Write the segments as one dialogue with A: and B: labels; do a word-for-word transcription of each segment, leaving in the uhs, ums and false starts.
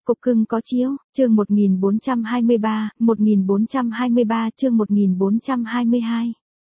A: Cục cưng có chiếu, chương một nghìn bốn trăm hai mươi ba, một nghìn bốn trăm hai mươi ba chương một nghìn bốn trăm hai mươi hai.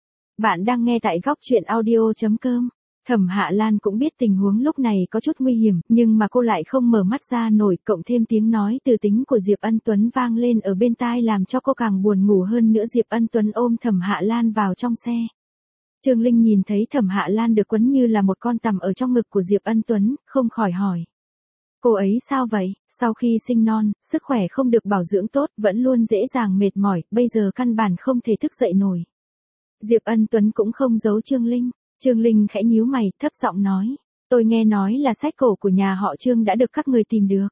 A: Bạn đang nghe tại góc truyện audio chấm com. Thẩm Hạ Lan cũng biết tình huống lúc này có chút nguy hiểm, nhưng mà cô lại không mở mắt ra nổi, cộng thêm tiếng nói từ tính của Diệp Ân Tuấn vang lên ở bên tai làm cho cô càng buồn ngủ hơn nữa. Diệp Ân Tuấn ôm Thẩm Hạ Lan vào trong xe. Trương Linh nhìn thấy Thẩm Hạ Lan được quấn như là một con tằm ở trong ngực của Diệp Ân Tuấn, không khỏi hỏi. Cô ấy sao vậy, sau khi sinh non, sức khỏe không được bảo dưỡng tốt, vẫn luôn dễ dàng mệt mỏi, bây giờ căn bản không thể thức dậy nổi. Diệp Ân Tuấn cũng không giấu Trương Linh. Trương Linh khẽ nhíu mày, thấp giọng nói. Tôi nghe nói là sách cổ của nhà họ Trương đã được các người tìm được.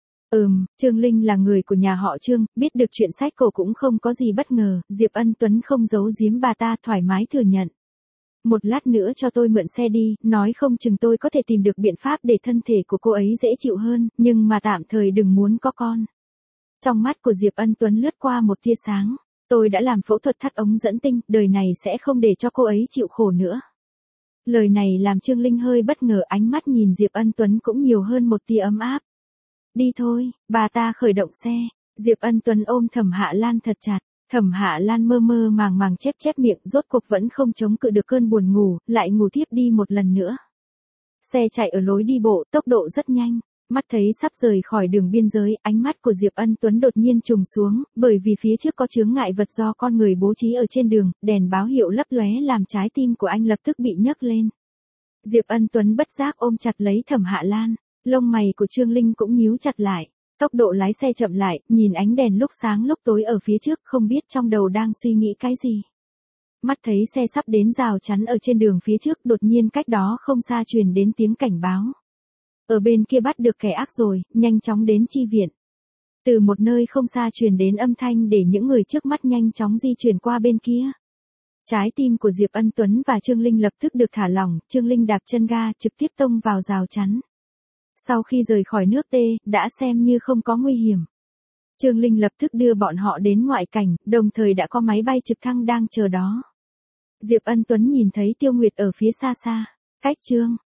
A: Ừm, Trương Linh là người của nhà họ Trương, biết được chuyện sách cổ cũng không có gì bất ngờ, Diệp Ân Tuấn không giấu giếm bà ta, thoải mái thừa nhận. Một lát nữa cho tôi mượn xe đi, nói không chừng tôi có thể tìm được biện pháp để thân thể của cô ấy dễ chịu hơn, nhưng mà tạm thời đừng muốn có con. Trong mắt của Diệp Ân Tuấn lướt qua một tia sáng. Tôi đã làm phẫu thuật thắt ống dẫn tinh, đời này sẽ không để cho cô ấy chịu khổ nữa. Lời này làm Trương Linh hơi bất ngờ, ánh mắt nhìn Diệp Ân Tuấn cũng nhiều hơn một tia ấm áp. Đi thôi, bà ta khởi động xe. Diệp Ân Tuấn ôm Thẩm Hạ Lan thật chặt. Thẩm Hạ Lan mơ mơ màng màng chép chép miệng, rốt cuộc vẫn không chống cự được cơn buồn ngủ, lại ngủ tiếp đi một lần nữa. Xe chạy ở lối đi bộ, tốc độ rất nhanh. Mắt thấy sắp rời khỏi đường biên giới, ánh mắt của Diệp Ân Tuấn đột nhiên trùng xuống, bởi vì phía trước có chướng ngại vật do con người bố trí ở trên đường, đèn báo hiệu lấp lóe làm trái tim của anh lập tức bị nhấc lên. Diệp Ân Tuấn bất giác ôm chặt lấy Thẩm Hạ Lan, lông mày của Trương Linh cũng nhíu chặt lại. Tốc độ lái xe chậm lại, nhìn ánh đèn lúc sáng lúc tối ở phía trước, không biết trong đầu đang suy nghĩ cái gì. Mắt thấy xe sắp đến rào chắn ở trên đường phía trước, đột nhiên cách đó không xa truyền đến tiếng cảnh báo. Ở bên kia bắt được kẻ ác rồi, nhanh chóng đến chi viện. Từ một nơi không xa truyền đến âm thanh để những người trước mắt nhanh chóng di chuyển qua bên kia. Trái tim của Diệp Ân Tuấn và Trương Linh lập tức được thả lỏng, Trương Linh đạp chân ga trực tiếp tông vào rào chắn. Sau khi rời khỏi nước T, đã xem như không có nguy hiểm. Trương Linh lập tức đưa bọn họ đến ngoại cảnh, đồng thời đã có máy bay trực thăng đang chờ đó. Diệp Ân Tuấn nhìn thấy Tiêu Nguyệt ở phía xa xa. Cách Trương